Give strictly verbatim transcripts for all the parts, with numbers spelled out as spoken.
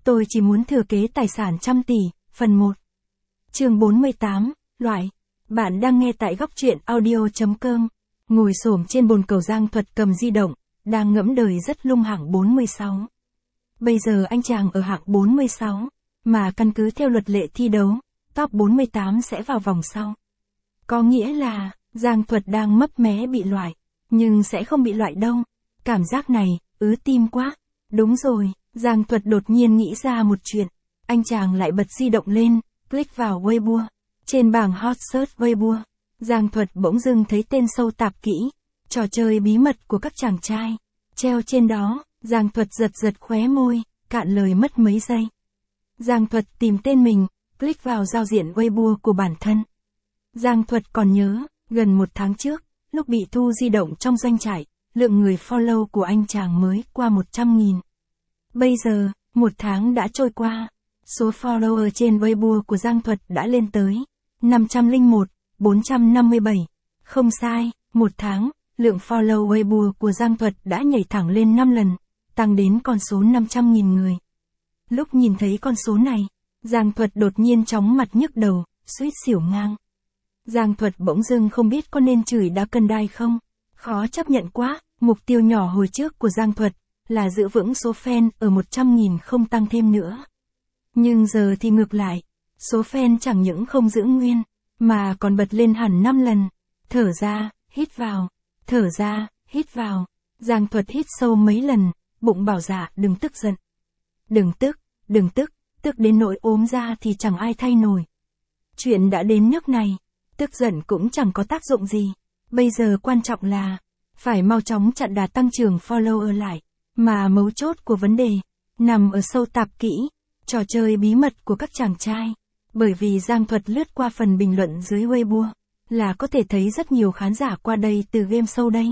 Tôi chỉ muốn thừa kế tài sản trăm tỷ, phần một. Chương bốn mươi tám, loại. Bạn đang nghe tại góc truyện audio.com. Ngồi xổm trên bồn cầu Giang Thuật cầm di động, đang ngẫm đời rất lung hạng bốn mươi sáu. Bây giờ anh chàng ở hạng bốn mươi sáu, mà căn cứ theo luật lệ thi đấu, top bốn mươi tám sẽ vào vòng sau. Có nghĩa là, Giang Thuật đang mấp mé bị loại, nhưng sẽ không bị loại đâu. Cảm giác này, ứ tim quá. Đúng rồi, Giang Thuật đột nhiên nghĩ ra một chuyện. Anh chàng lại bật di động lên, click vào Weibo. Trên bảng hot search Weibo, Giang Thuật bỗng dưng thấy tên sâu tạp kỹ, trò chơi bí mật của các chàng trai. Treo trên đó, Giang Thuật giật giật khóe môi, cạn lời mất mấy giây. Giang Thuật tìm tên mình, click vào giao diện Weibo của bản thân. Giang Thuật còn nhớ, gần một tháng trước, lúc bị thu di động trong doanh trại, lượng người follow của anh chàng mới qua một trăm nghìn. Bây giờ, một tháng đã trôi qua, số follower trên Weibo của Giang Thuật đã lên tới năm trăm lẻ một, bốn trăm năm mươi bảy. Không sai, một tháng, lượng follow Weibo của Giang Thuật đã nhảy thẳng lên năm lần, tăng đến con số năm trăm nghìn người. Lúc nhìn thấy con số này, Giang Thuật đột nhiên chóng mặt nhức đầu, suýt xỉu ngang. Giang Thuật bỗng dưng không biết có nên chửi đá cân đai không. Khó chấp nhận quá, mục tiêu nhỏ hồi trước của Giang Thuật là giữ vững số fan ở một trăm nghìn không tăng thêm nữa. Nhưng giờ thì ngược lại, số fan chẳng những không giữ nguyên, mà còn bật lên hẳn năm lần. Thở ra, hít vào, thở ra, hít vào. Giang Thuật hít sâu mấy lần, bụng bảo dạ đừng tức giận. Đừng tức, đừng tức, tức đến nỗi ốm ra thì chẳng ai thay nổi. Chuyện đã đến nước này, tức giận cũng chẳng có tác dụng gì. Bây giờ quan trọng là, phải mau chóng chặn đà tăng trưởng follower lại. Mà mấu chốt của vấn đề, nằm ở sâu tạp kỹ, trò chơi bí mật của các chàng trai. Bởi vì Giang Thuật lướt qua phần bình luận dưới Weibo, là có thể thấy rất nhiều khán giả qua đây từ game show đấy.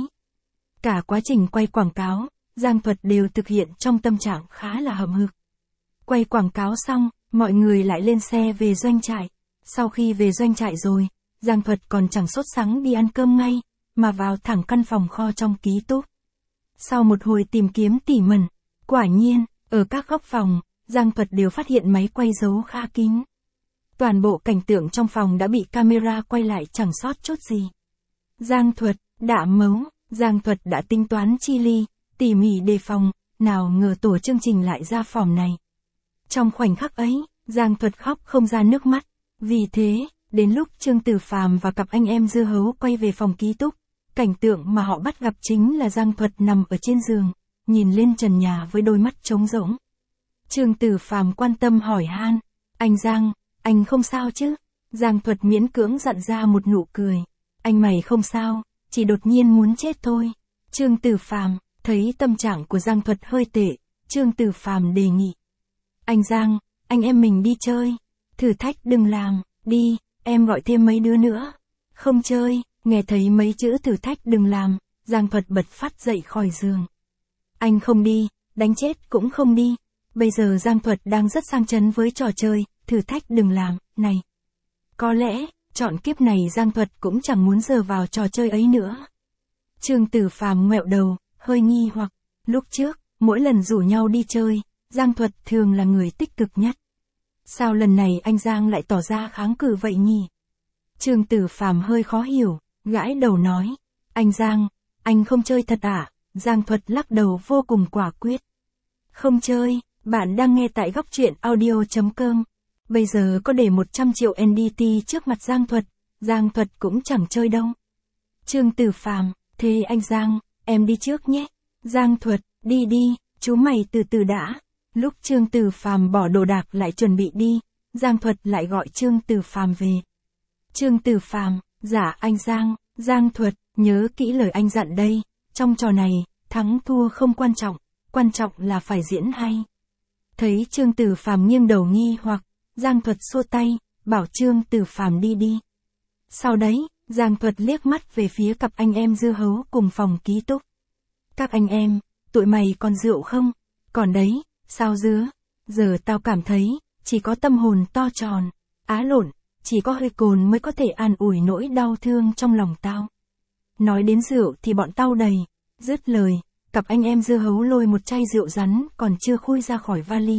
Cả quá trình quay quảng cáo, Giang Thuật đều thực hiện trong tâm trạng khá là hậm hực. Quay quảng cáo xong, mọi người lại lên xe về doanh trại. Sau khi về doanh trại rồi, Giang Thuật còn chẳng sốt sắng đi ăn cơm ngay, mà vào thẳng căn phòng kho trong ký túc. Sau một hồi tìm kiếm tỉ mẩn, quả nhiên, ở các góc phòng, Giang Thuật đều phát hiện máy quay dấu khá kín. Toàn bộ cảnh tượng trong phòng đã bị camera quay lại chẳng sót chút gì. Giang Thuật, đã mấu, Giang Thuật đã tính toán chi ly, tỉ mỉ đề phòng, nào ngờ tổ chương trình lại ra phòng này. Trong khoảnh khắc ấy, Giang Thuật khóc không ra nước mắt. Vì thế, đến lúc Trương Tử Phàm và cặp anh em dưa hấu quay về phòng ký túc, cảnh tượng mà họ bắt gặp chính là Giang Thuật nằm ở trên giường, nhìn lên trần nhà với đôi mắt trống rỗng. Trương Tử Phàm quan tâm hỏi han, anh Giang, anh không sao chứ? Giang Thuật miễn cưỡng dặn ra một nụ cười, anh mày không sao, chỉ đột nhiên muốn chết thôi. Trương Tử Phàm thấy tâm trạng của Giang Thuật hơi tệ, Trương Tử Phàm đề nghị, anh Giang, anh em mình đi chơi, thử thách đừng làm, đi, em gọi thêm mấy đứa nữa. Không chơi. Nghe thấy mấy chữ thử thách đừng làm, Giang Thuật bật phát dậy khỏi giường. Anh không đi, đánh chết cũng không đi. Bây giờ Giang Thuật đang rất sang chấn với trò chơi, thử thách đừng làm, này. Có lẽ, chọn kiếp này Giang Thuật cũng chẳng muốn giờ vào trò chơi ấy nữa. Trương Tử Phàm ngoẹo đầu, hơi nghi hoặc, lúc trước, mỗi lần rủ nhau đi chơi, Giang Thuật thường là người tích cực nhất. Sao lần này anh Giang lại tỏ ra kháng cự vậy nhỉ? Trương Tử Phàm hơi khó hiểu. Gãi đầu nói, anh Giang, anh không chơi thật à? Giang Thuật lắc đầu vô cùng quả quyết. Không chơi, bạn đang nghe tại góc truyện audio.com. Bây giờ có để một trăm triệu en đê tê trước mặt Giang Thuật, Giang Thuật cũng chẳng chơi đâu. Trương Tử Phàm, thế anh Giang, em đi trước nhé. Giang Thuật, đi đi, chú mày từ từ đã. Lúc Trương Tử Phàm bỏ đồ đạc lại chuẩn bị đi, Giang Thuật lại gọi Trương Tử Phàm về. Trương Tử Phàm, dạ anh Giang, Giang Thuật, nhớ kỹ lời anh dặn đây, trong trò này, thắng thua không quan trọng, quan trọng là phải diễn hay. Thấy Trương Tử Phàm nghiêng đầu nghi hoặc, Giang Thuật xua tay, bảo Trương Tử Phàm đi đi. Sau đấy, Giang Thuật liếc mắt về phía cặp anh em dưa hấu cùng phòng ký túc. Các anh em, tụi mày còn rượu không? Còn đấy, sao dứa? Giờ tao cảm thấy, chỉ có tâm hồn to tròn, á lộn. Chỉ có hơi cồn mới có thể an ủi nỗi đau thương trong lòng tao. Nói đến rượu thì bọn tao đầy. Dứt lời, cặp anh em dưa hấu lôi một chai rượu rắn còn chưa khui ra khỏi vali,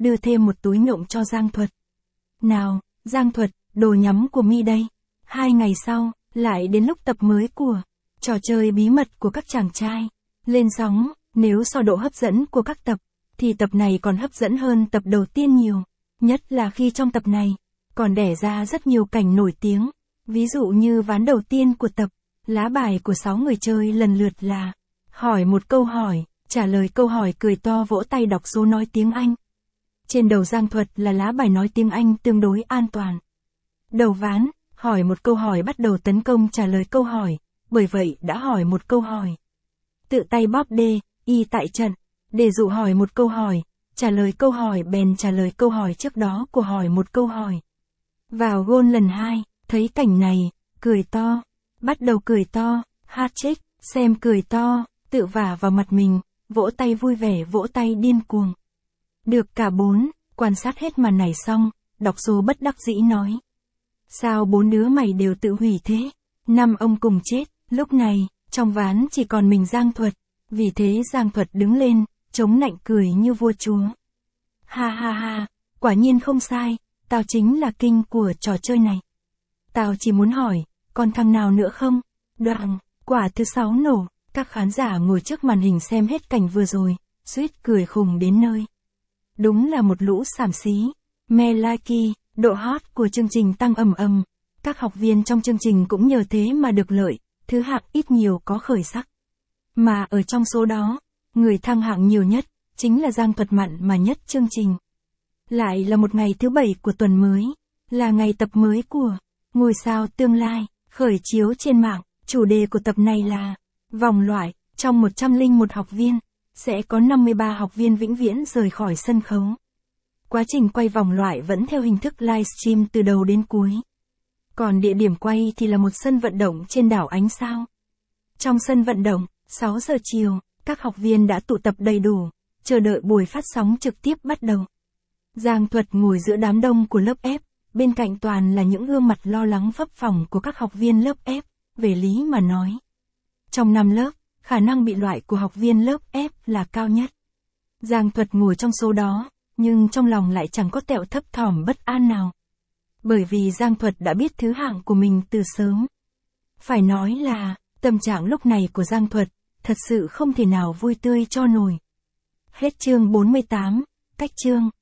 đưa thêm một túi nhộng cho Giang Thuật. Nào, Giang Thuật, đồ nhắm của mi đây. Hai ngày sau, lại đến lúc tập mới của trò chơi bí mật của các chàng trai. Lên sóng, nếu so độ hấp dẫn của các tập, thì tập này còn hấp dẫn hơn tập đầu tiên nhiều. Nhất là khi trong tập này, còn đẻ ra rất nhiều cảnh nổi tiếng. Ví dụ như ván đầu tiên của tập, lá bài của sáu người chơi lần lượt là hỏi một câu hỏi, trả lời câu hỏi cười to vỗ tay đọc số nói tiếng Anh. Trên đầu Giang Thuật là lá bài nói tiếng Anh tương đối an toàn. Đầu ván, hỏi một câu hỏi bắt đầu tấn công trả lời câu hỏi, bởi vậy đã hỏi một câu hỏi. Tự tay bóp D, Y tại trận, để dụ hỏi một câu hỏi, trả lời câu hỏi bèn trả lời câu hỏi trước đó của hỏi một câu hỏi. Vào gôn lần hai, thấy cảnh này, cười to, bắt đầu cười to, hat-trick, xem cười to, tự vả vào mặt mình, vỗ tay vui vẻ vỗ tay điên cuồng. Được cả bốn, quan sát hết màn này xong, đọc số bất đắc dĩ nói. Sao bốn đứa mày đều tự hủy thế? Năm ông cùng chết, lúc này, trong ván chỉ còn mình Giang Thuật, vì thế Giang Thuật đứng lên, chống nạnh cười như vua chúa. Ha ha ha, quả nhiên không sai, tao chính là kinh của trò chơi này. Tao chỉ muốn hỏi, còn thằng nào nữa không? Đoạn, quả thứ sáu nổ, các khán giả ngồi trước màn hình xem hết cảnh vừa rồi, suýt cười khùng đến nơi. Đúng là một lũ xàm xí. Me like, độ hot của chương trình tăng ầm ầm. Các học viên trong chương trình cũng nhờ thế mà được lợi, thứ hạng ít nhiều có khởi sắc. Mà ở trong số đó, người thăng hạng nhiều nhất, chính là Giang Thuật mặn mà nhất chương trình. Lại là một ngày thứ bảy của tuần mới, là ngày tập mới của Ngôi sao tương lai, khởi chiếu trên mạng. Chủ đề của tập này là vòng loại, trong một trăm lẻ một học viên, sẽ có năm mươi ba học viên vĩnh viễn rời khỏi sân khấu. Quá trình quay vòng loại vẫn theo hình thức livestream từ đầu đến cuối. Còn địa điểm quay thì là một sân vận động trên đảo Ánh Sao. Trong sân vận động, sáu giờ chiều, các học viên đã tụ tập đầy đủ, chờ đợi buổi phát sóng trực tiếp bắt đầu. Giang Thuật ngồi giữa đám đông của lớp F, bên cạnh toàn là những gương mặt lo lắng phấp phỏng của các học viên lớp F, về lý mà nói. Trong năm lớp, khả năng bị loại của học viên lớp F là cao nhất. Giang Thuật ngồi trong số đó, nhưng trong lòng lại chẳng có tẹo thấp thỏm bất an nào. Bởi vì Giang Thuật đã biết thứ hạng của mình từ sớm. Phải nói là, tâm trạng lúc này của Giang Thuật, thật sự không thể nào vui tươi cho nổi. Hết chương bốn mươi tám, cách chương.